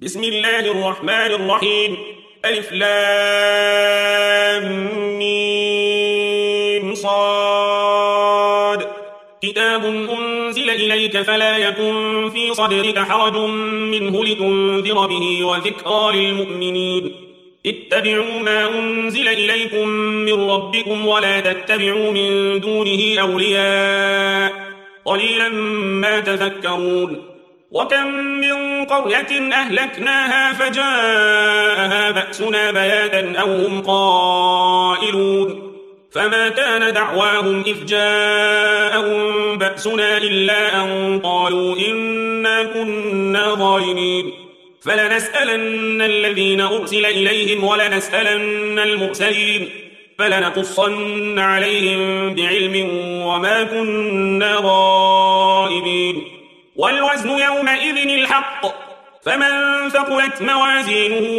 بسم الله الرحمن الرحيم. ألف لام ميم صاد. كتاب أنزل إليك فلا يكن في صدرك حرج منه لتنذر به وذكرى للمؤمنين. اتبعوا ما أنزل إليكم من ربكم ولا تتبعوا من دونه أولياء قليلا ما تذكرون. وكم من قرية أهلكناها فجاءها بأسنا بياتا أو هم قائلون فما كان دعواهم إذ جاءهم بأسنا إلا أن قالوا إنا كنا ظالمين. فلنسألن الذين أرسل إليهم ولنسألن المرسلين فلنقصن عليهم بعلم وما كنا غائبين. والوزن يومئذ الحق فمن ثقلت موازينه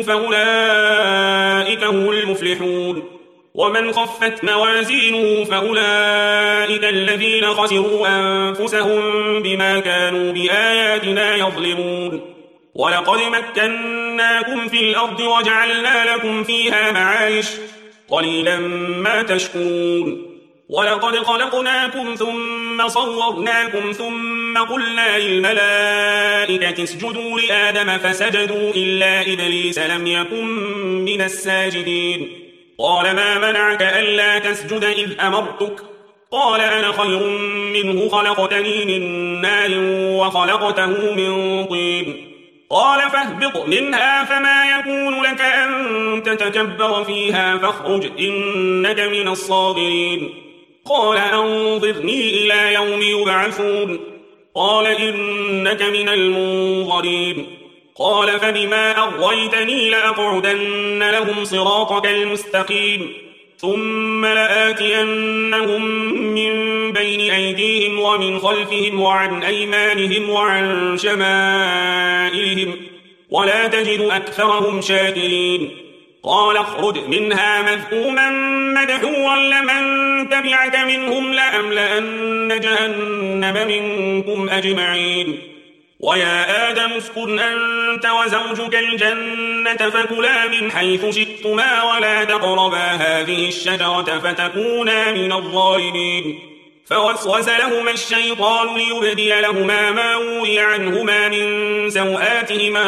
فأولئك هم المفلحون ومن خفت موازينه فأولئك الذين خسروا أنفسهم بما كانوا بآياتنا يظلمون. ولقد مكناكم في الأرض وجعلنا لكم فيها معايش قليلا ما تشكرون. ولقد خلقناكم ثم صورناكم ثم قلنا للملائكة اسجدوا لآدم فسجدوا إلا إبليس لم يكن من الساجدين. قال ما منعك ألا تسجد إذ أمرتك؟ قال أنا خير منه خلقتني من نار وخلقته من طين. قال فاهبط منها فما يكون لك أن تتكبر فيها فاخرج إنك من الصاغرين. قال أنظرني إلى يوم يبعثون. قال إنك من المنظرين. قال فبما أغويتني لأقعدن لهم صراطك المستقيم ثم لآتينهم من بين أيديهم ومن خلفهم وعن أيمانهم وعن شمائلهم ولا تجد أكثرهم شاكرين. قال اخرج منها مذءوما مدحورا لمن تبعك منهم لأملأن جهنم منكم أجمعين. ويا آدم اسكن أنت وزوجك الجنة فكلا من حيث شئتما ولا تقربا هذه الشجرة فتكونا من الظالمين. فوسوس لهما الشيطان ليبدي لهما ما وري عنهما من سوآتهما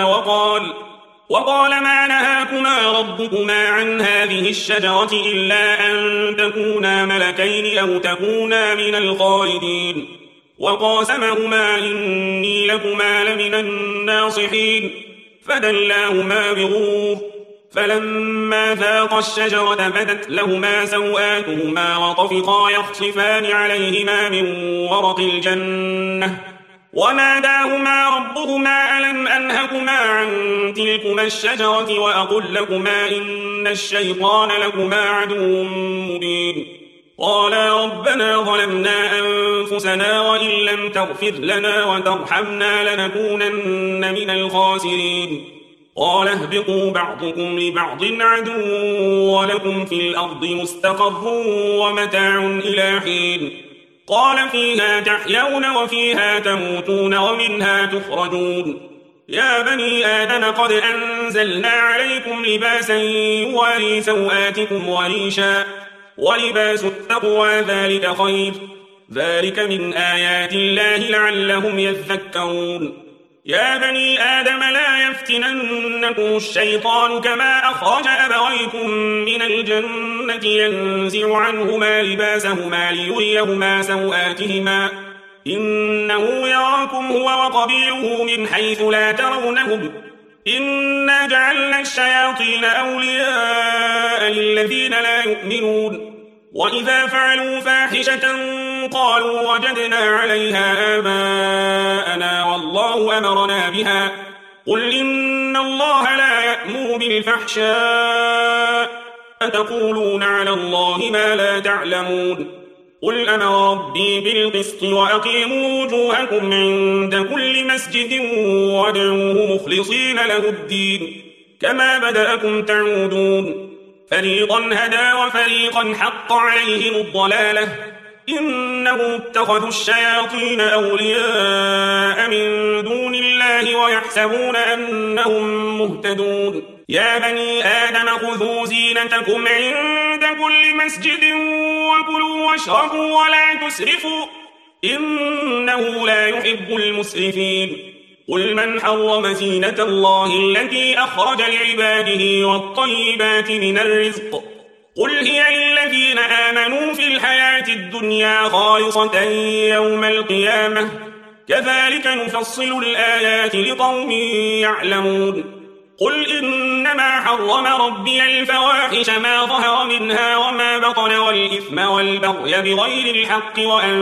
وقال ما نهاكما ربكما عن هذه الشجرة إلا أن تكونا ملكين أو تكونا من الخالدين. وقاسمهما إني لكما لمن الناصحين فدلاهما بغرور. فلما ذاقا الشجرة بدت لهما سوآتهما وطفقا يخصفان عليهما من ورق الجنة وناداهما ربهما ألم أنهكما عن تلكما الشجرة وأقل لكما إن الشيطان لكما عدو مبين. قالا ربنا ظلمنا أنفسنا وإن لم تغفر لنا وترحمنا لنكونن من الخاسرين. قال اهبطوا بعضكم لبعض عدو ولكم في الأرض مستقر ومتاع إلى حين. قال فيها تحيون وفيها تموتون ومنها تخرجون. يا بني آدم قد أنزلنا عليكم لباسا يواري سوآتكم وريشا ولباس التقوى ذلك خير ذلك من آيات الله لعلهم يذكرون. يا بني آدم لا يفتننكم الشيطان كما أخرج أبويكم من الجنة ينزع عنهما لباسهما ليريهما سوآتهما إنه يراكم هو وقبيله من حيث لا ترونهم إنا جعلنا الشياطين أولياء للذين لا يؤمنون. وإذا فعلوا فاحشة قالوا وجدنا عليها آباءنا والله أمرنا بها قل إن الله لا يأمر بالفحشاء أتقولون على الله ما لا تعلمون. قل أمر ربي بالقسط وأقيموا وجوهكم عند كل مسجد وادعوه مخلصين له الدين كما بدأكم تعودون. فريقا هدى وفريقا حق عليهم الضلالة إنهم اتخذوا الشياطين أولياء من دون الله ويحسبون أنهم مهتدون يا بني آدم خذوا زينتكم عند كل مسجد وكلوا واشربوا ولا تسرفوا إنه لا يحب المسرفين قل من حرم زينة الله التي أخرج لعباده والطيبات من الرزق قل هي للذين آمنوا في الحياة الدنيا خالصة يوم القيامة كذلك نفصل الآيات لقوم يعلمون قل إنما حرم ربي الفواحش ما ظهر منها وما بطن والإثم والبغي بغير الحق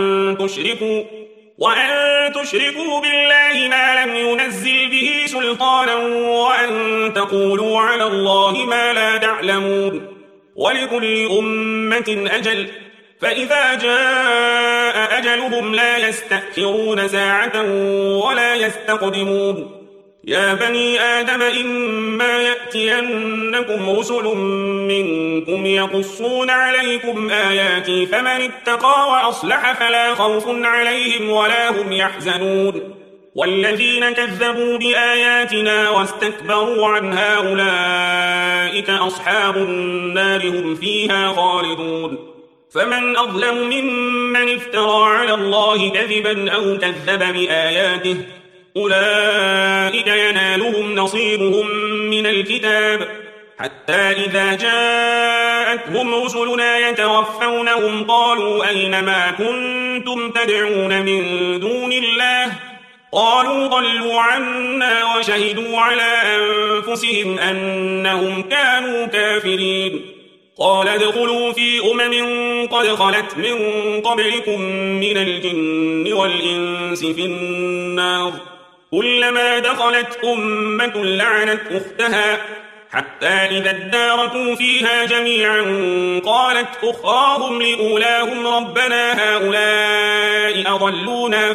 وأن تشركوا بالله ما لم ينزل به سلطانا وأن تقولوا على الله ما لا تعلمون ولكل أمة أجل فإذا جاء أجلهم لا يستأخرون ساعة ولا يستقدمون يا بني آدم إما يأتينكم رسل منكم يقصون عليكم آياتي فمن اتقى وأصلح فلا خوف عليهم ولا هم يحزنون والذين كذبوا بآياتنا واستكبروا عنها أولئك أصحاب النار هم فيها خالدون فمن أظلم ممن افترى على الله كذبا أو كذب بآياته أولئك ينالهم نصيبهم من الكتاب حتى إذا جاءتهم رسلنا يتوفونهم قالوا أين ما كنتم تدعون من دون الله قالوا ضلوا عنا وشهدوا على أنفسهم أنهم كانوا كافرين قال ادخلوا في قد خلت من قبلكم من الجن والإنس في النار كلما دخلت أمة لعنت أختها حتى إذا اداركوا فيها جميعا قالت أخراهم لأولاهم ربنا هؤلاء أضلونا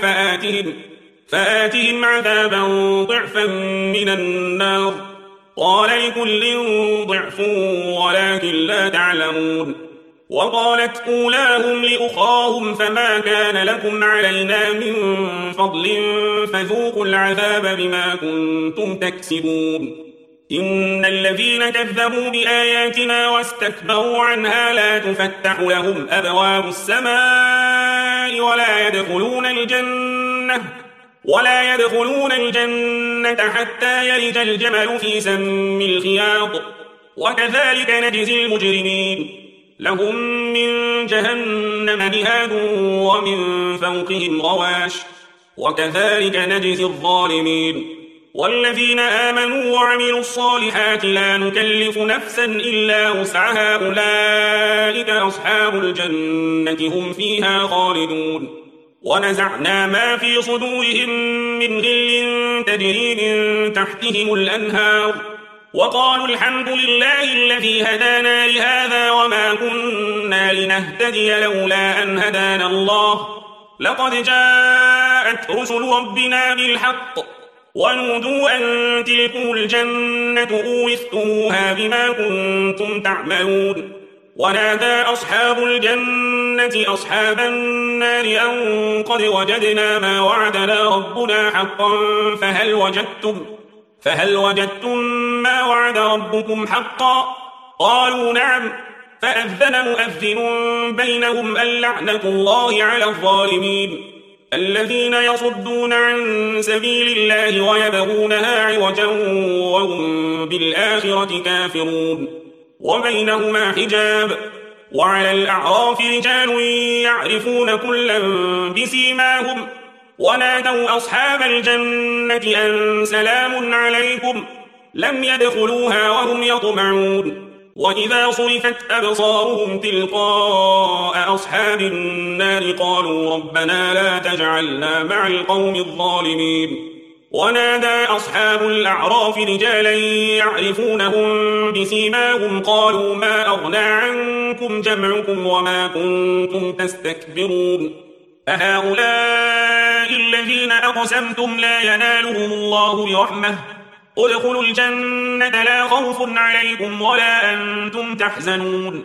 فآتهم عذابا ضعفا من النار قال لكل ضعف ولكن لا تعلمون وقالت أولاهم لأخراهم فما كان لكم علينا من فضل فذوقوا العذاب بما كنتم تكسبون إن الذين كذبوا بآياتنا واستكبروا عنها لا تفتح لهم أبواب السماء ولا يدخلون الجنة حتى يلج الجمل في سم الخياط وكذلك نجزي المجرمين لهم من جهنم مهاد ومن فوقهم غواش وكذلك نجزي الظالمين والذين آمنوا وعملوا الصالحات لا نكلف نفسا إلا وسعها أولئك أصحاب الجنة هم فيها خالدون ونزعنا ما في صدورهم من غل تجري من تحتهم الأنهار وقالوا الحمد لله الذي هدانا لهذا وما كنا لنهتدي لولا أن هدانا الله لقد جاءت رسل ربنا بالحق ونودوا أن تلكم الجنة أورثتموها بما كنتم تعملون ونادى أصحاب الجنة أصحاب النار أن قد وجدنا ما وعدنا ربنا حقا فهل وجدتم ما وعد ربكم حقا قالوا نعم فأذن مؤذن بينهم اللعنة الله على الظالمين الذين يصدون عن سبيل الله ويبغونها عوجا وهم بالآخرة كافرون وبينهما حجاب وعلى الأعراف رجال يعرفون كلا بسيماهم ونادوا أصحاب الجنة أن سلام عليكم لم يدخلوها وهم يطمعون وإذا صرفت أبصارهم تلقاء أصحاب النار قالوا ربنا لا تجعلنا مع القوم الظالمين ونادى أصحاب الأعراف رجالا يعرفونهم بسيماهم قالوا ما أغنى عنكم جمعكم وما كنتم تستكبرون أهؤلاء الذين أقسمتم لا ينالهم الله برحمة ادخلوا الجنة لا خوف عليكم ولا أنتم تحزنون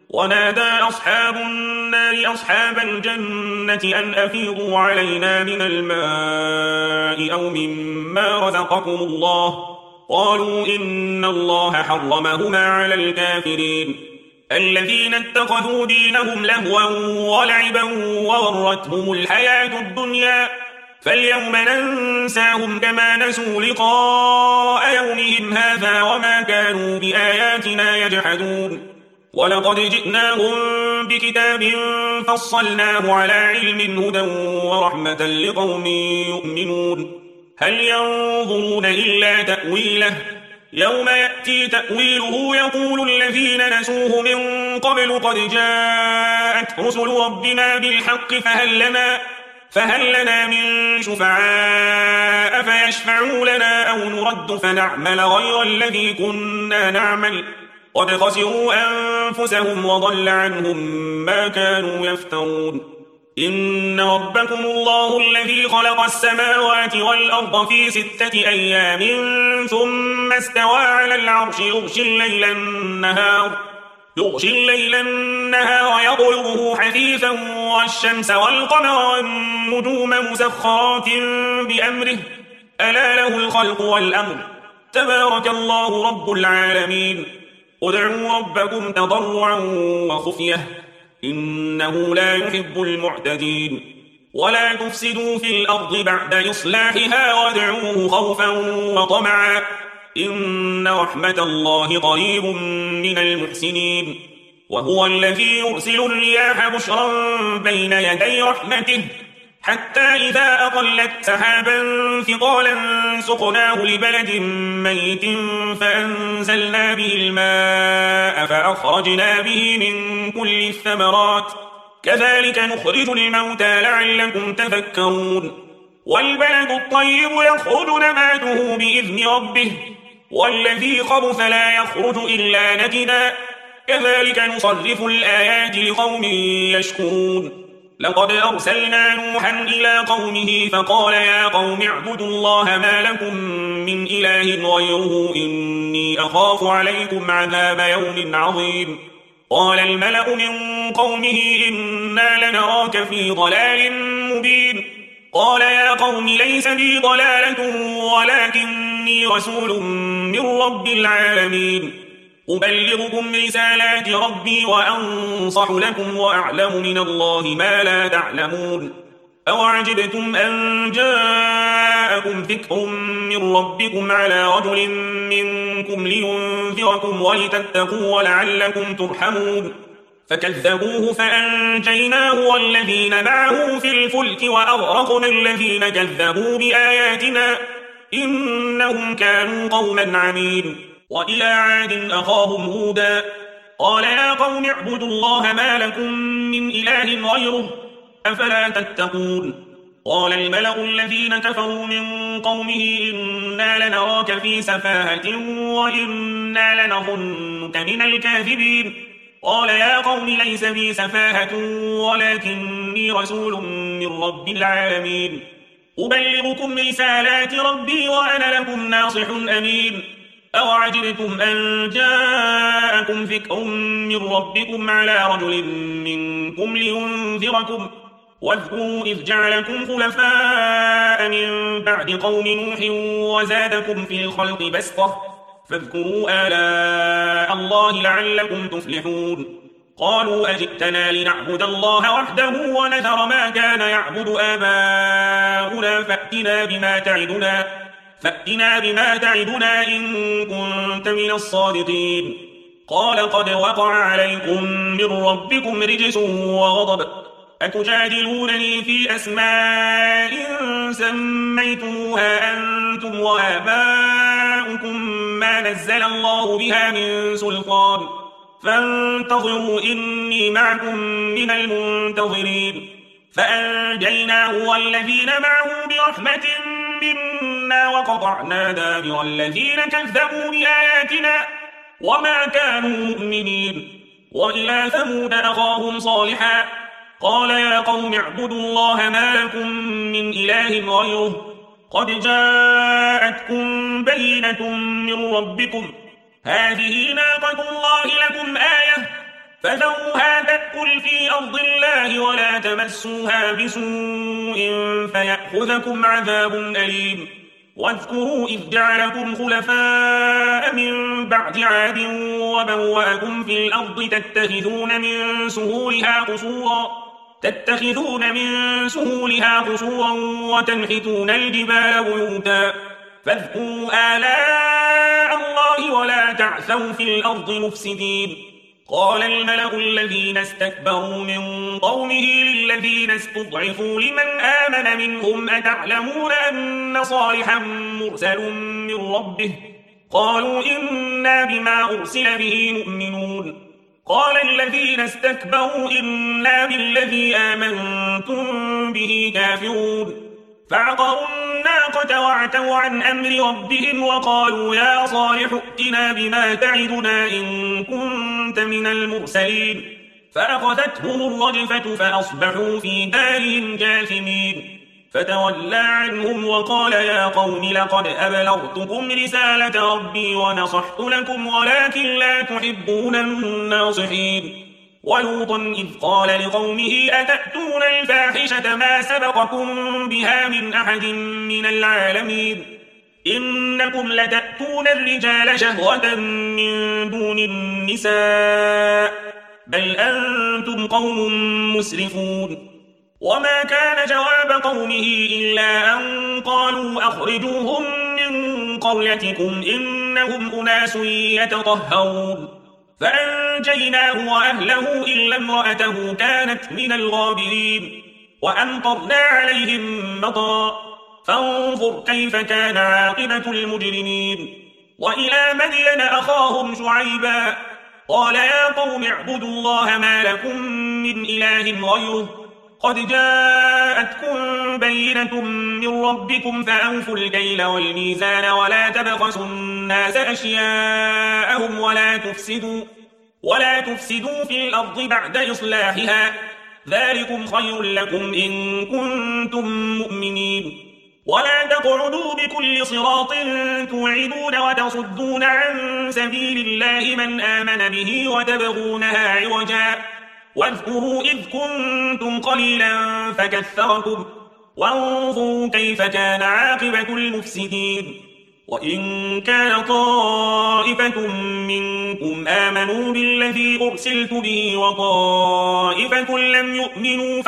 ونادى أصحاب النار أصحاب الجنة أن أفيضوا علينا من الماء أو مما رزقكم الله. قالوا إن الله حرمهما على الكافرين. الذين اتخذوا دينهم لهوا ولعبا وغرتهم الحياة الدنيا فاليوم ننساهم كما نسوا لقاء يومهم هذا وما كانوا بآياتنا يجحدون. ولقد جئناهم بكتاب فصلناه على علم هدى ورحمة لقوم يؤمنون. هل ينظرون إلا تأويله يوم يأتي تأويله يقول الذين نسوه من قبل قد جاءت رسل ربنا بالحق فهل لنا من شفعاء فيشفعوا لنا أو نرد فنعمل غير الذي كنا نعمل قد خسروا أنفسهم وضل عنهم ما كانوا يفترون. إن ربكم الله الذي خلق السماوات والأرض في 6 أيام ثم استوى على العرش يغشي الليل النهار يطلبه حثيثا والشمس والقمر والنجوم مسخرات بأمره ألا له الخلق والأمر تبارك الله رب العالمين. ادعوا ربكم تضرعا وخفية إنه لا يحب المعتدين. ولا تفسدوا في الأرض بعد إصلاحها وادعوه خوفا وطمعا إن رحمة الله قريب من المحسنين. وهو الذي يرسل الرياح بشرا بين يدي رحمته حتى إذا أقلت سحابا ثقالا سقناه لبلد ميت فأنزلنا به الماء فأخرجنا به من كل الثمرات كذلك نخرج الموتى لعلكم تذكرون. والبلد الطيب يخرج نباته بإذن ربه والذي خبث لا يخرج إلا نكدا كذلك نصرف الآيات لقوم يشكرون. لقد أرسلنا نوحا إلى قومه فقال يا قوم اعبدوا الله ما لكم من إله غيره إني أخاف عليكم عذاب يوم عظيم. قال الملأ من قومه إنا لنراك في ضلال مبين. قال يا قوم ليس بي ضلالة ولكني رسول من رب العالمين أبلغكم رسالات ربي وأنصح لكم وأعلم من الله ما لا تعلمون. أوعجبتم أن جاءكم ذكر من ربكم على رجل منكم لينذركم ولتتقوا ولعلكم ترحمون. فكذبوه فأنجيناه والذين معه في الفلك وأغرقنا الذين كذبوا بآياتنا إنهم كانوا قوما عمين. وإلى عاد أخاهم هودا قال يا قوم اعبدوا الله ما لكم من إله غيره أفلا تتقون. قال الملأ الذين كفروا من قومه إنا لنراك في سفاهة وإنا لنظنك من الكاذبين. قال يا قوم ليس بي سفاهة ولكني رسول من رب العالمين أبلغكم رسالات ربي وأنا لكم ناصح أمين. أوعجبتم أن جاءكم ذكر من ربكم على رجل منكم لينذركم واذكروا إذ جعلكم خلفاء من بعد قوم نوح وزادكم في الخلق بسطة فاذكروا آلاء الله لعلكم تفلحون. قالوا أجئتنا لنعبد الله وحده ونذر ما كان يعبد آباؤنا فأتنا بما تعدنا إن كنت من الصادقين. قال قد وقع عليكم من ربكم رجس وغضب أتجادلونني في أسماء سميتموها أنتم وآباؤكم ما نزل الله بها من سلطان فانتظروا إني معكم من المنتظرين. فأنجيناه والذين معه برحمة منا وقطعنا دابر الذين كذبوا بآياتنا وما كانوا مؤمنين. وإلى ثمود أخاهم صالحا قال يا قوم اعبدوا الله ما لكم من إله غيره قد جاءتكم بينة من ربكم هذه ناقة الله لكم آية فذروها تأكل في أرض الله ولا تمسوها بسوء فيأخذكم عذاب أليم. واذكروا إذ جعلكم خلفاء من بعد عاد وبوأكم في الأرض تتخذون من سهولها قصورا وتنحتون الجبال بيوتا فاذكروا آلاء الله ولا تعثوا في الأرض مفسدين. قال الملأ الذين استكبروا من قومه للذين استضعفوا لمن آمن منهم أتعلمون أن صالحا مرسل من ربه؟ قالوا إنا بما أرسل به مؤمنون. قال الذين استكبروا إنا بالذي آمنتم به كافرون. فعقروا الناقة وعتوا عن أمر ربهم وقالوا يا صالح ائتنا بما تعدنا إن كنت من المرسلين. فأخذتهم الرجفة فأصبحوا في دارهم جاثمين. فتولى عنهم وقال يا قوم لقد أبلغتكم رسالة ربي ونصحت لكم ولكن لا تحبون الناصحين. ولوطا إذ قال لقومه أتأتون الفاحشة ما سبقكم بها من أحد من العالمين إنكم لتأتون الرجال شهوة من دون النساء بل أنتم قوم مسرفون. وما كان جواب قومه إلا أن قالوا أخرجوهم من قريتكم إنهم أناس يتطهرون. فأنجيناه وأهله إلا امرأته كانت من الغابرين. وأمطرنا عليهم مطرا فانظر كيف كان عاقبة المجرمين. وإلى مدين أخاهم شعيبا قال يا قوم اعبدوا الله ما لكم من إله غيره قد جاءتكم بينة من ربكم فأوفوا الكيل والميزان ولا تبخسوا الناس أشياءهم ولا تفسدوا في الأرض بعد إصلاحها ذلكم خير لكم إن كنتم مؤمنين. ولا تقعدوا بكل صراط توعدون وتصدون عن سبيل الله من آمن به وتبغونها عوجا واذكروا إذ كنتم قليلا فكثركم وانظروا كيف كان عاقبة المفسدين. وإن كان طائفة منكم آمنوا بالذي أرسلت به وطائفة لم يؤمنوا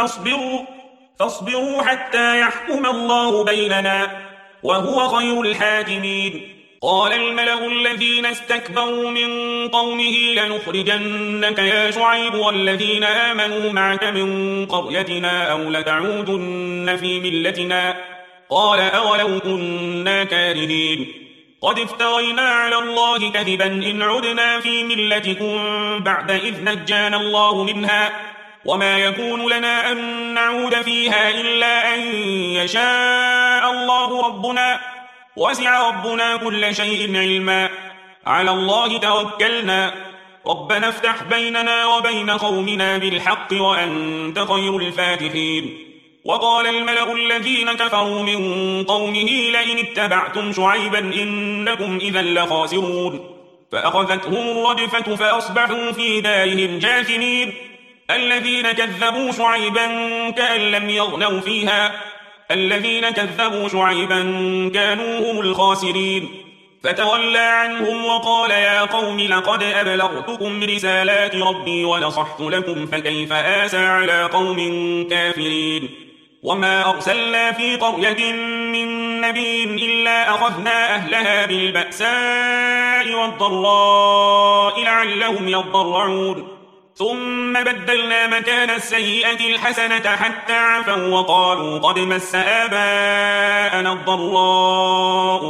فاصبروا حتى يحكم الله بيننا وهو خير الحاكمين. قال الملأ الذين استكبروا من قومه لنخرجنك يا شعيب والذين آمنوا معك من قريتنا أو لتعودن في ملتنا قال أولو كنا كارهين قد افترينا على الله كذبا إن عدنا في ملتكم بعد إذ نجانا الله منها وما يكون لنا أن نعود فيها إلا أن يشاء الله ربنا وسع ربنا كل شيء علما على الله توكلنا ربنا افتح بيننا وبين قومنا بالحق وأنت خير الفاتحين. وقال الملأ الذين كفروا من قومه لئن اتبعتم شعيبا إنكم إذا لخاسرون. فأخذتهم الرجفة فأصبحوا في دارهم جاثمين. الذين كذبوا شعيبا كأن لم يغنوا فيها الذين كذبوا شعيبا كانوا هم الخاسرين. فتولى عنهم وقال يا قوم لقد أبلغتكم رسالات ربي ونصحت لكم فكيف آسى على قوم كافرين. وما أرسلنا في قرية من نبي إلا أخذنا أهلها بالبأساء والضراء لعلهم يضرعون ثم بدلنا مكان السيئة الحسنة حتى عفوا وقالوا قد مس آباءنا الضراء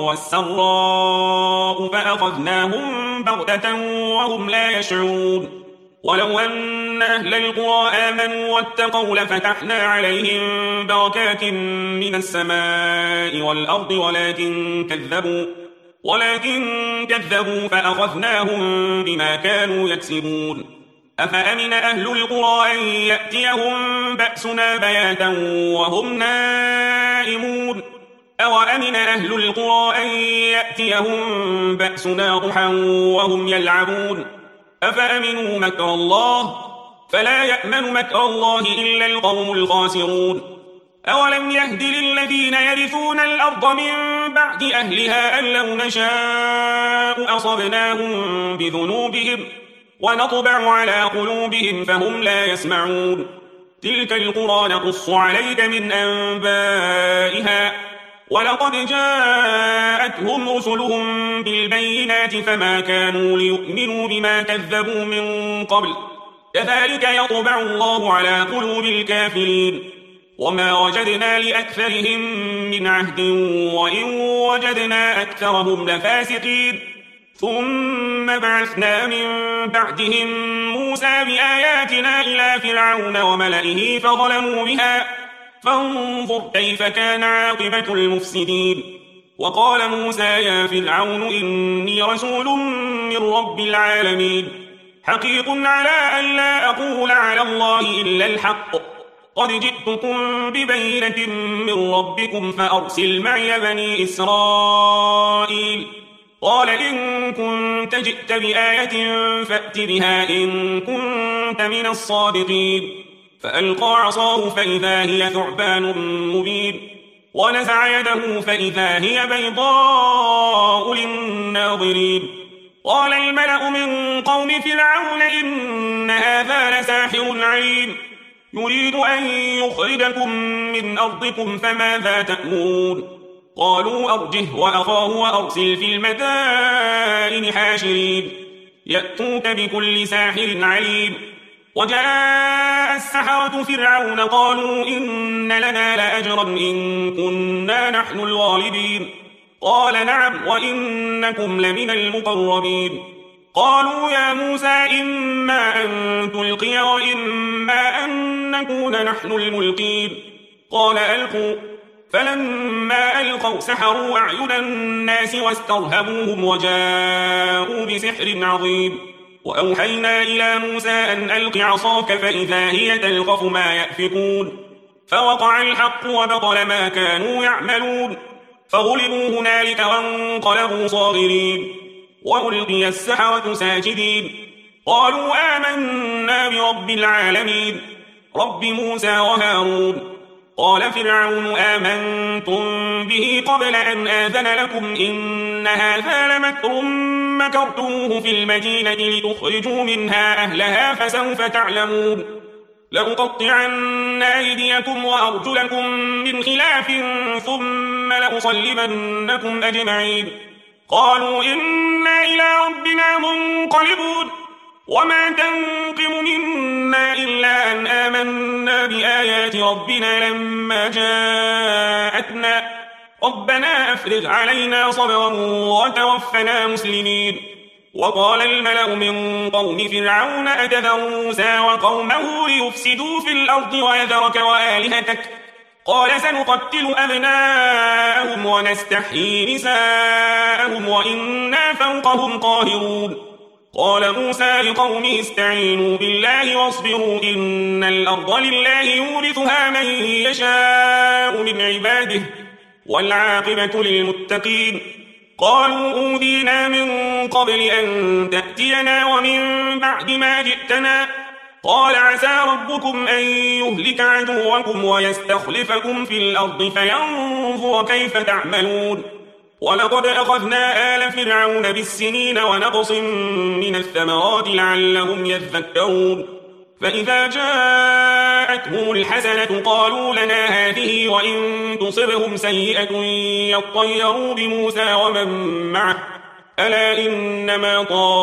والسراء فأخذناهم بغتة وهم لا يشعرون. ولو أن أهل القرى آمنوا واتقوا لفتحنا عليهم بركات من السماء والأرض ولكن كذبوا فأخذناهم بما كانوا يكسبون. أفأمن أهل القرى أن يأتيهم بأسنا بياتا وهم نائمون أوأمن أهل القرى أن يأتيهم بأسنا ضحى وهم يلعبون أفأمنوا مكر الله فلا يأمن مكر الله إلا القوم الخاسرون أولم يهد للذين يرثون الأرض من بعد أهلها أن لو نشاء أصبناهم بذنوبهم ونطبع على قلوبهم فهم لا يسمعون تلك القرى نقص عليك من أنبائها ولقد جاءتهم رسلهم بالبينات فما كانوا ليؤمنوا بما كذبوا من قبل كذلك يطبع الله على قلوب الكافرين وما وجدنا لأكثرهم من عهد وإن وجدنا أكثرهم لفاسقين ثم بعثنا من بعدهم موسى بآياتنا إلى فرعون وملئه فظلموا بها فانظر كيف كان عاقبة المفسدين وقال موسى يا فرعون إني رسول من رب العالمين حقيق على أن لا أقول على الله إلا الحق قد جئتكم ببينة من ربكم فأرسل معي بني إسرائيل قال إن كنت جئت بآية فأت بها إن كنت من الصادقين فألقى عصاه فإذا هي ثعبان مبين ونزع يده فإذا هي بيضاء للناظرين قال الملأ من قوم فرعون إن هذا لساحر عليم يريد أن يخرجكم من أرضكم فماذا تأمرون قالوا أرجه وأخاه وأرسل في المدائن حاشرين يأتوك بكل ساحر عليم وجاء السحرة فرعون قالوا إن لنا لأجرا إن كنا نحن الغالبين قال نعم وإنكم لمن المقربين قالوا يا موسى إما أن تلقي وإما أن نكون نحن الملقين قال ألقوا فلما ألقوا سحروا أعين الناس واسترهبوهم وجاءوا بسحر عظيم وأوحينا إلى موسى أن ألق عصاك فإذا هي تلقف ما يأفكون فوقع الحق وبطل ما كانوا يعملون فغلبوا هنالك وانقلبوا صاغرين وألقي السحرة ساجدين قالوا آمنا برب العالمين رب موسى وهارون قال فرعون آمنتم به قبل أن آذن لكم إن هذا لمكر مكرتموه في المدينة لتخرجوا منها أهلها فسوف تعلمون لأقطعن أيديكم وأرجلكم من خلاف ثم لأصلبنكم أجمعين قالوا إنا إلى ربنا منقلبون وما تنقم منا إلا أن آمنا بآيات ربنا لما جاءتنا ربنا أفرغ علينا صبرا وتوفنا مسلمين وقال الملأ من قوم فرعون أتذر موسى وقومه ليفسدوا في الأرض ويذرك وآلهتك قال سنقتل أبناءهم ونستحيي نساءهم وإنا فوقهم قاهرون قال موسى لقومه استعينوا بالله واصبروا إن الأرض لله يورثها من يشاء من عباده والعاقبة للمتقين قالوا أوذينا من قبل أن تأتينا ومن بعد ما جئتنا قال عسى ربكم أن يهلك عدوكم ويستخلفكم في الأرض فينظر كيف تعملون ولقد أخذنا آل فرعون بالسنين ونقص من الثمرات لعلهم يذكرون فإذا جاءتهم الحسنة قالوا لنا هذه وإن تصبهم سيئة يطيروا بموسى ومن معه ألا إنما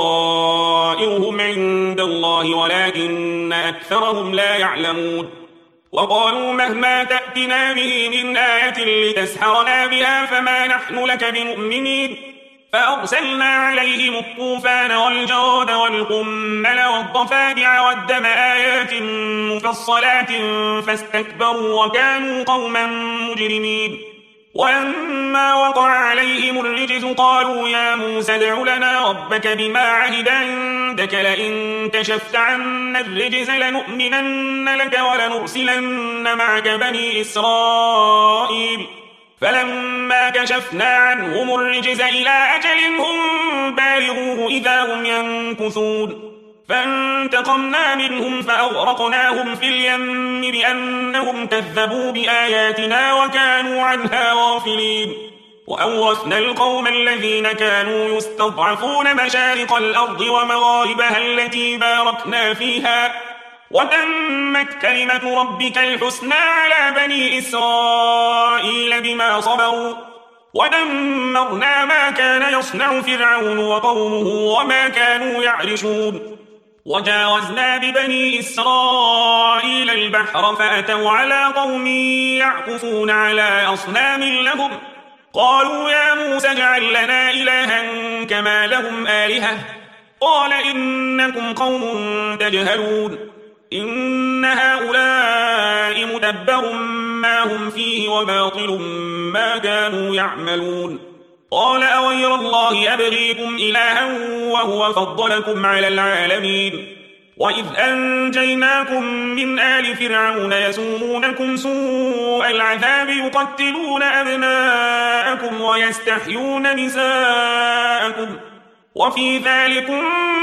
طائرهم عند الله ولكن أكثرهم لا يعلمون وقالوا مهما تأتنا به من آية لتسحرنا بها فما نحن لك بمؤمنين فأرسلنا عليهم الطوفان والجراد والقمل والضفادع والدم آيات مفصلات فاستكبروا وكانوا قوما مجرمين ولما وقع عليهم الرجز قالوا يا موسى ادع لنا ربك بما عهد عندك لئن كشفت عنا الرجز لنؤمنن لك ولنرسلن معك بني إسرائيل فلما كشفنا عنهم الرجز إلى أجل هم بالغوه إذا هم ينكثون فانتقمنا منهم فأغرقناهم في اليم بأنهم كذبوا بآياتنا وكانوا عنها غافلين وأورثنا القوم الذين كانوا يستضعفون مشارق الأرض ومغاربها التي باركنا فيها وتمت كلمة ربك الحسنى على بني إسرائيل بما صبروا ودمرنا ما كان يصنع فرعون وقومه وما كانوا يعرشون وجاوزنا ببني إسرائيل البحر فأتوا على قوم يعكفون على أصنام لهم قالوا يا موسى اجعل لنا إلها كما لهم آلهة قال إنكم قوم تجهلون إن هؤلاء متبر ما هم فيه وباطل ما كانوا يعملون قال أغير الله أبغيكم إلها وهو فضلكم على العالمين وإذ أنجيناكم من آل فرعون يسومونكم سوء العذاب يقتلون أبناءكم ويستحيون نساءكم وفي ذلكم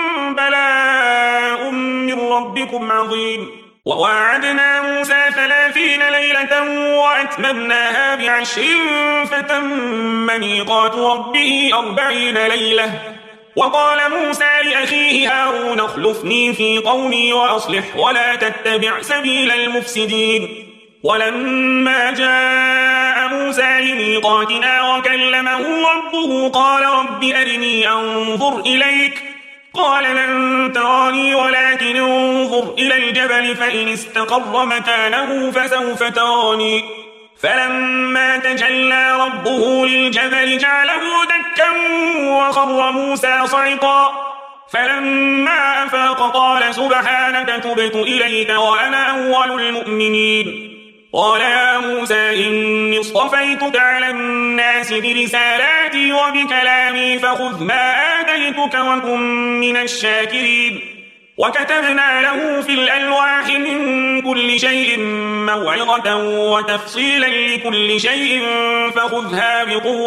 بلاء من ربكم عظيم وواعدنا موسى 30 ليلة وأتممناها ب10 فتم ميقات ربه 40 ليلة وقال موسى لأخيه هارون اخلفني في قومي وأصلح ولا تتبع سبيل المفسدين ولما جاء موسى لميقاتنا وكلمه ربه قال رب أرني أنظر إليك قال لن تراني ولكن انظر إلى الجبل فإن استقر مكانه فسوف تراني فلما تجلى ربه للجبل جعله دكا وخر موسى صعقا فلما أفاق قال سبحانك تبت إليك وأنا أول المؤمنين قال يا موسى إني اصطفيتك على الناس برسالاتي وبكلامي فخذ ما آتيتك وكن من الشاكرين وكتبنا له في الألواح من كل شيء موعظة وتفصيلا لكل شيء فخذها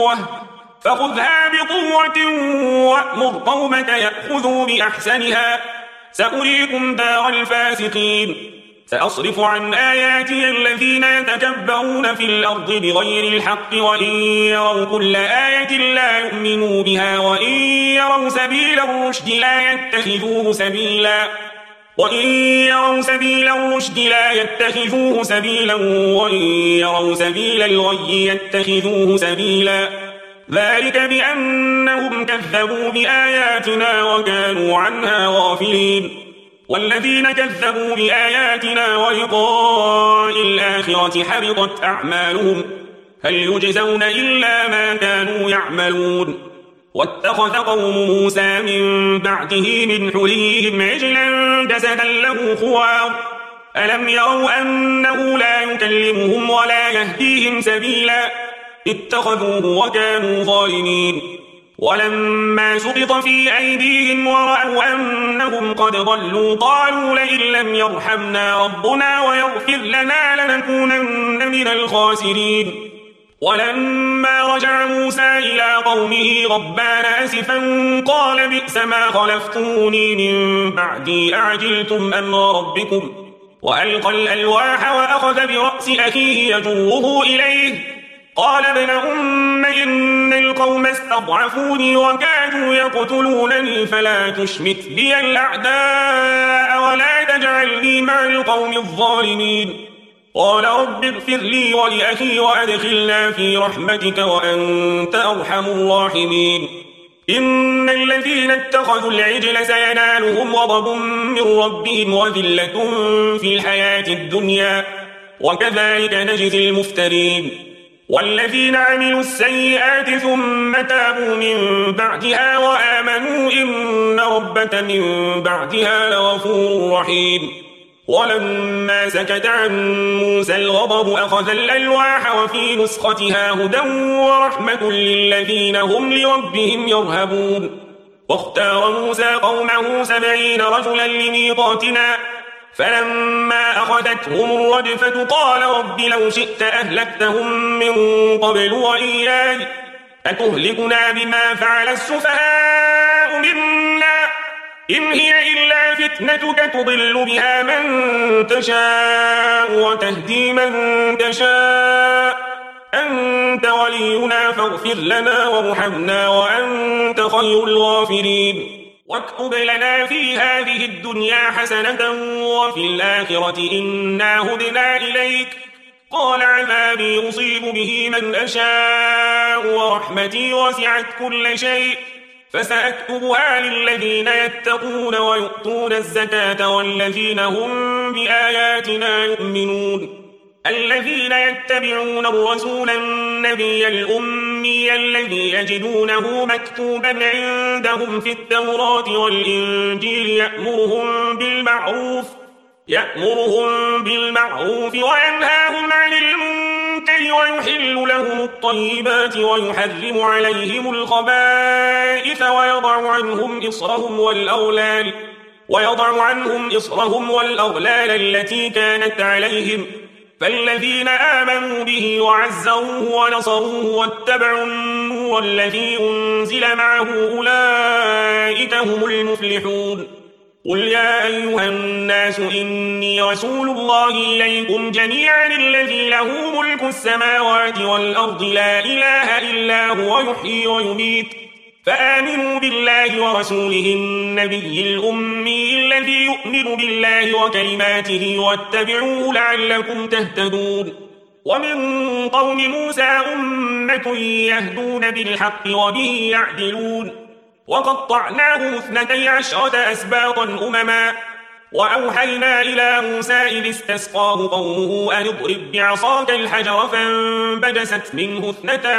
بقوة وأمر قومك يأخذوا بأحسنها سأريكم دار الفاسقين سأصرف عن آياتي الذين يتكبرون في الأرض بغير الحق وإن يروا كل آية لا يؤمنوا بها وإن يروا سبيل الرشد لا يتخذوه سبيلا وإن يروا سبيل الغي يتخذوه سبيلا ذلك بأنهم كذبوا بآياتنا وكانوا عنها غافلين والذين كذبوا بآياتنا ولقاء الآخرة حبطت أعمالهم هل يجزون إلا ما كانوا يعملون واتخذ قوم موسى من بعده من حليهم عجلا جسدا له خوار ألم يروا أنه لا يكلمهم ولا يهديهم سبيلا اتخذوه وكانوا ظالمين ولما سقط في أيديهم ورأوا أنهم قد ضلوا قالوا لئن لم يرحمنا ربنا ويغفر لنا لنكونن من الخاسرين ولما رجع موسى إلى قومه غضبان أسفا قال بئس ما خلفتوني من بعدي أعجلتم أمر ربكم وألقى الألواح وأخذ برأس أخيه يجره إليه قال ابن أم إن القوم استضعفوني وكادوا يقتلونني فلا تشمت بي الأعداء ولا تجعلني مع القوم الظالمين قال رب اغفر لي ولأخي وأدخلنا في رحمتك وأنت أرحم الراحمين إن الذين اتخذوا العجل سينالهم غضب من ربهم وذلة في الحياة الدنيا وكذلك نجزي المفترين والذين عملوا السيئات ثم تابوا من بعدها وآمنوا إن ربك من بعدها لغفور رحيم ولما سكت عن موسى الغضب أخذ الألواح وفي نسختها هدى ورحمة للذين هم لربهم يرهبون واختار موسى قومه 70 رجلا لميقاتنا فلما أخذتهم الرجفة قال رب لو شئت أهلكتهم من قبل وإياي أتهلكنا بما فعل السفهاء منا إن هي إلا فتنتك تضل بها من تشاء وتهدي من تشاء أنت ولينا فاغفر لنا وارحمنا وأنت خير الغافرين واكتب لنا في هذه الدنيا حسنة وفي الآخرة إنا هدنا إليك قال عذابي يصيب به من أشاء ورحمتي وسعت كل شيء فسأكتبها للذين يتقون ويؤتون الزكاة والذين هم بآياتنا يؤمنون الذين يتبعون الرسول النبي الأمي الذي يجدونه مكتوبا عندهم في التوراة والإنجيل يأمرهم بالمعروف وينهاهم عن المنكر ويحل لهم الطيبات ويحرم عليهم الخبائث ويضع عنهم إصرهم والأغلال التي كانت عليهم فالذين آمنوا به وعزروه ونصروه واتبعوا النور الذي أنزل معه أولئك هم المفلحون قل يا أيها الناس إني رسول الله إليكم جميعا الذي له ملك السماوات والأرض لا إله إلا هو يحيي ويميت فآمنوا بالله ورسوله النبي الأمي الذي يؤمن بالله وكلماته واتبعوه لعلكم تهتدون ومن قوم موسى أمة يهدون بالحق وبه يعدلون وقطعناه 12 أسباطا أمما وأوحينا إلى موسى إذ استسقاه قومه أن اضرب بعصاك الحجر فانبجست منه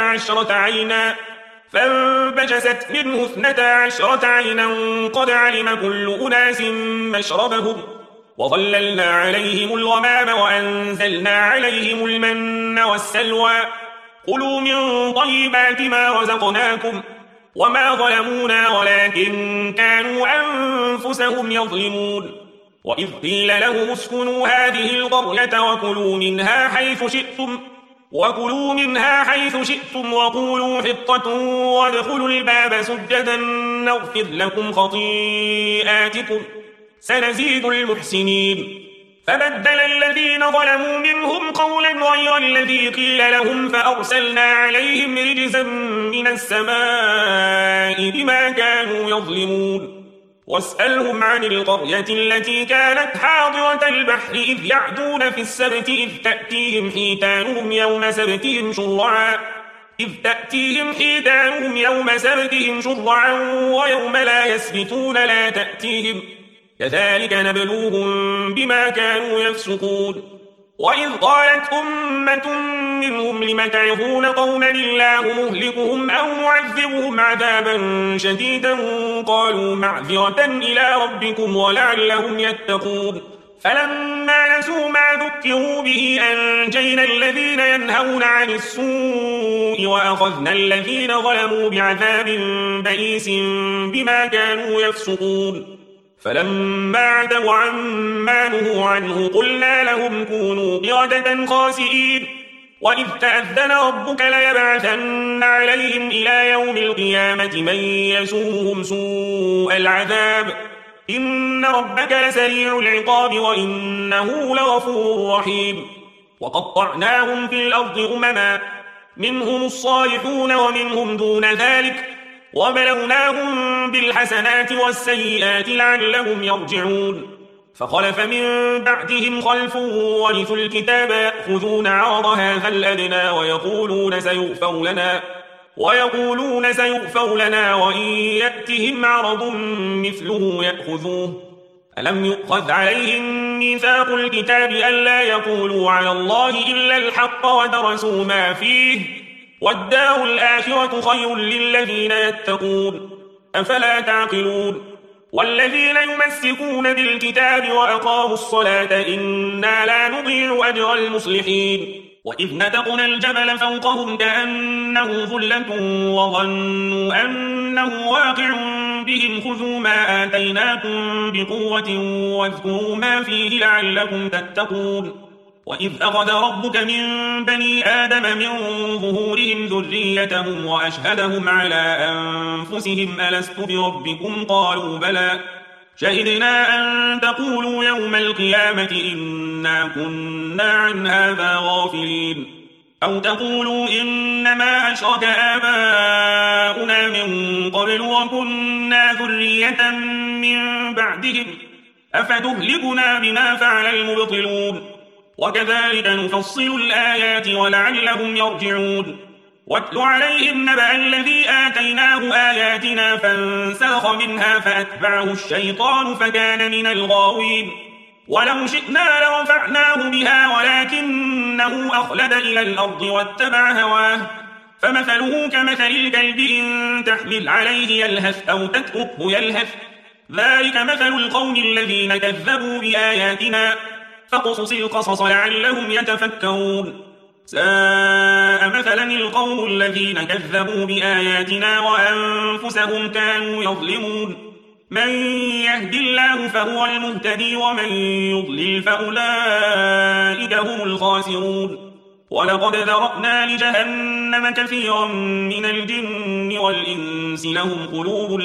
12 عينا قد علم كل أناس مشربهم وظللنا عليهم الغمام وأنزلنا عليهم المن والسلوى كلوا من طيبات ما رزقناكم وما ظلمونا ولكن كانوا أنفسهم يظلمون وإذ قيل لهم اسكنوا هذه القرية وكلوا منها حيث شئتم وقولوا حطة وادخلوا الباب سجدا نغفر لكم خطيئاتكم سنزيد المحسنين فبدل الذين ظلموا منهم قولا غير الذي قيل لهم فأرسلنا عليهم رجزا من السماء بما كانوا يظلمون واسألهم عن القرية التي كانت حاضرة البحر إذ يعدون في السبت إذ تأتيهم حيتانهم يوم سبتهم شرعا ويوم لا يسبتون لا تأتيهم كذلك نبلوهم بما كانوا يفسقون وإذ قالت أمة منهم لم تعظون قوما الله مهلكهم أو معذبهم عذابا شديدا قالوا معذرة إلى ربكم ولعلهم يتقون فلما نسوا ما ذكروا به أنجينا الذين ينهون عن السوء وأخذنا الذين ظلموا بعذاب بئيس بما كانوا يفسقون فلما عتوا عما نهوا عنه قلنا لهم كونوا قردة خاسئين وإذ تأذن ربك ليبعثن عليهم إلى يوم القيامة من يسومهم سوء العذاب إن ربك لسريع العقاب وإنه لغفور رحيم وقطعناهم في الأرض أمما منهم الصالحون ومنهم دون ذلك وبلوناهم بالحسنات والسيئات لعلهم يرجعون فخلف من بعدهم خلف ورثوا الكتاب يأخذون عرض هذا الأدنى ويقولون سيغفر لنا وإن يأتهم عرض مثله يأخذوه ألم يؤخذ عليهم ميثاق الكتاب ألا يقولوا على الله إلا الحق ودرسوا ما فيه والدار الآخرة خير للذين يتقون أفلا تعقلون والذين يمسكون بالكتاب وأقاموا الصلاة إنا لا نضيع أجر المصلحين وإذ نتقنا الجبل فوقهم كأنه ظلة وظنوا أنه واقع بهم خذوا ما آتيناكم بقوة واذكروا ما فيه لعلكم تتقون وإذ أخذ ربك من بني آدم من ظهورهم ذريتهم وأشهدهم على أنفسهم ألست بربكم قالوا بلى شهدنا أن تقولوا يوم القيامة إنا كنا عن هذا غافلين أو تقولوا إنما أشرك آباؤنا من قبل وكنا ذرية من بعدهم أفتهلكنا بما فعل المبطلون وكذلك نفصل الآيات ولعلهم يرجعون واتل عليهم نبأ الذي آتيناه آياتنا فانسلخ منها فأتبعه الشيطان فكان من الغاوين ولو شئنا لرفعناه بها ولكنه أخلد إلى الأرض واتبع هواه فمثله كمثل الكلب إن تحمل عليه يلهث أو تتركه يلهث ذلك مثل القوم الذين كذبوا بآياتنا فاقصص القصص لعلهم يتفكرون ساء مثلا القوم الذين كذبوا بآياتنا وأنفسهم كانوا يظلمون من يهد الله فهو المهتدي ومن يضلل فأولئك هم الخاسرون ولقد ذرأنا لجهنم كثيرا من الجن والإنس لهم قلوب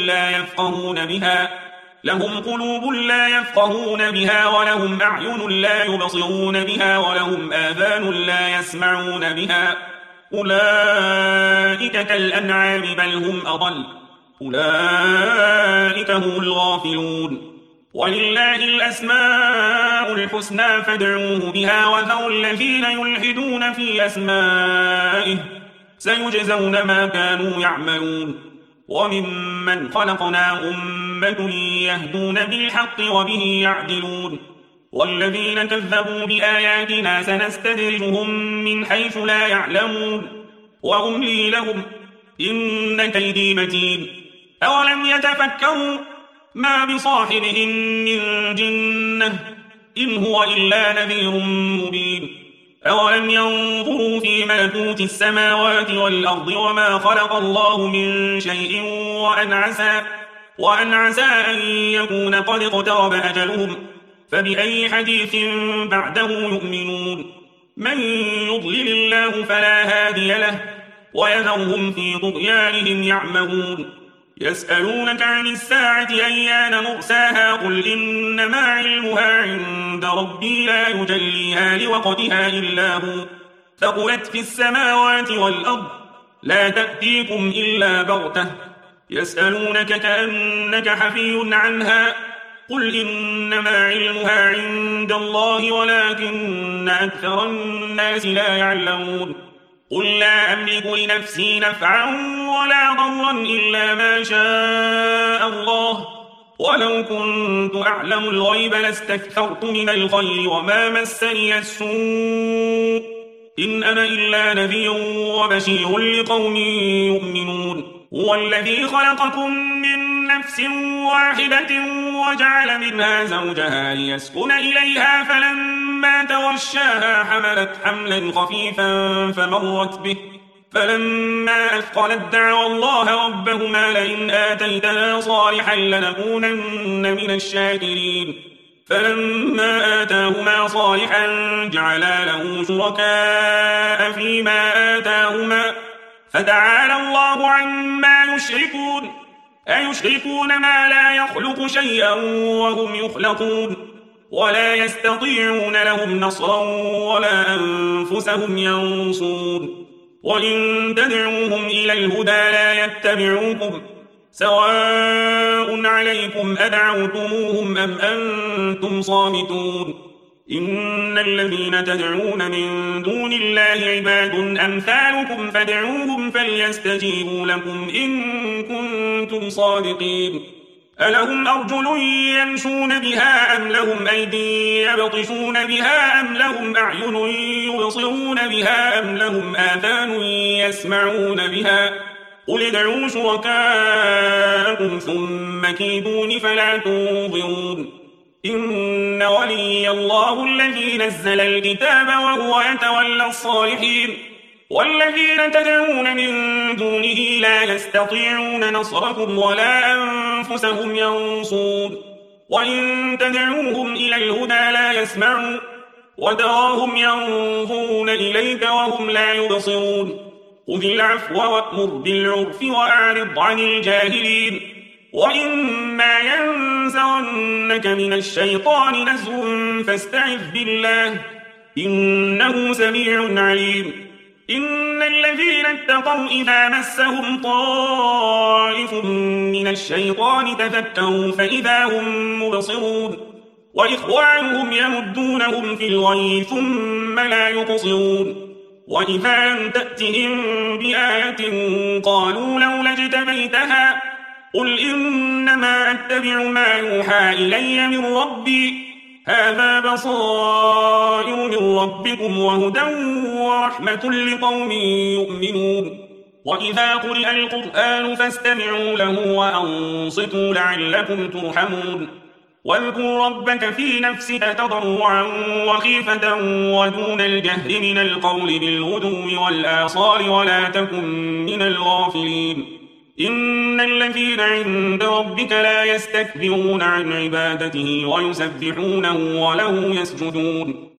لا يفقهون بها ولهم أعين لا يبصرون بها ولهم آذان لا يسمعون بها أولئك كالأنعام بل هم أضل أولئك هم الغافلون ولله الأسماء الحسنى فادعوه بها وذروا الذين يلحدون في أسمائه سيجزون ما كانوا يعملون وممن خلقنا أمة يهدون بالحق وبه يعدلون والذين كذبوا بآياتنا سنستدرجهم من حيث لا يعلمون وأملي لهم إن كيدي متين أولم يتفكروا ما بصاحبهم من جنة إن هو إلا نذير مبين أولم ينظروا في ملكوت السماوات والأرض وما خلق الله من شيء وأن عسى أن يكون قد اقترب أجلهم فبأي حديث بعده يؤمنون من يضلل الله فلا هادي له ويذرهم في طغيانهم يعمهون يسألونك عن الساعة أيان مرساها قل إنما علمها عند ربي لا يجليها لوقتها إلا هو ثقلت في السماوات والأرض لا تأتيكم إلا بغتة يسألونك كأنك حفي عنها قل إنما علمها عند الله ولكن أكثر الناس لا يعلمون قل لا أملك لنفسي نفعا ولا ضرا إلا ما شاء الله ولو كنت أعلم الغيب لاستكثرت من الخير وما مسني السوء إن أنا إلا نذير وبشير لقوم يؤمنون هو الذي خلقكم من نفس واحدة وجعل منها زوجها ليسكن إليها فلما توشاها حملت حملا خفيفا فمرت به فلما أثقلت دعوا الله ربهما لئن آتيتنا صالحا لنكونن من الشاكرين فلما آتاهما صالحا جعلا له شركاء فيما آتاهما فتعالى الله عما يشركون أيشركون ما لا يخلق شيئا وهم يخلقون ولا يستطيعون لهم نصرا ولا أنفسهم ينصرون وإن تدعوهم إلى الهدى لا يتبعوكم سواء عليكم أدعوتموهم أم أنتم صامتون إن الذين تدعون من دون الله عباد أمثالكم فادعوهم فليستجيبوا لكم إن كنتم صادقين ألهم أرجل يمشون بها أم لهم أيدي يبطشون بها أم لهم أعين يبصرون بها أم لهم آذان يسمعون بها قل ادعوا شركاءكم ثم كيدون فلا تنظرون إن ولي الله الذي نزل الكتاب وهو يتولى الصالحين والذين تدعون من دونه لا يستطيعون نصركم ولا أنفسهم ينصرون وإن تدعوهم إلى الهدى لا يسمعون وتراهم ينظرون إليك وهم لا يبصرون خذ العفو وأمر بالعرف وأعرض عن الجاهلين وإما ينزغنك ينزغنك من الشيطان نزغ فاستعذ بالله إنه سميع عليم إن الذين اتقوا إذا مسهم طائف من الشيطان تذكروا فإذا هم مبصرون وإخوانهم يمدونهم في الغي ثم لا يقصرون وإذا لم تأتهم بآية قالوا لولا اجتبيتها قل إنما أتبع ما يوحى إلي من ربي هذا بصائر من ربكم وهدى ورحمة لقوم يؤمنون وإذا قرئ القرآن فاستمعوا له وأنصتوا لعلكم ترحمون واذكر ربك في نفسك تضرعا وخيفة ودون الجهر من القول بالغدو والآصال ولا تكن من الغافلين إن الذين عند ربك لا يستكبرون عن عبادته ويسبحونه وله يسجدون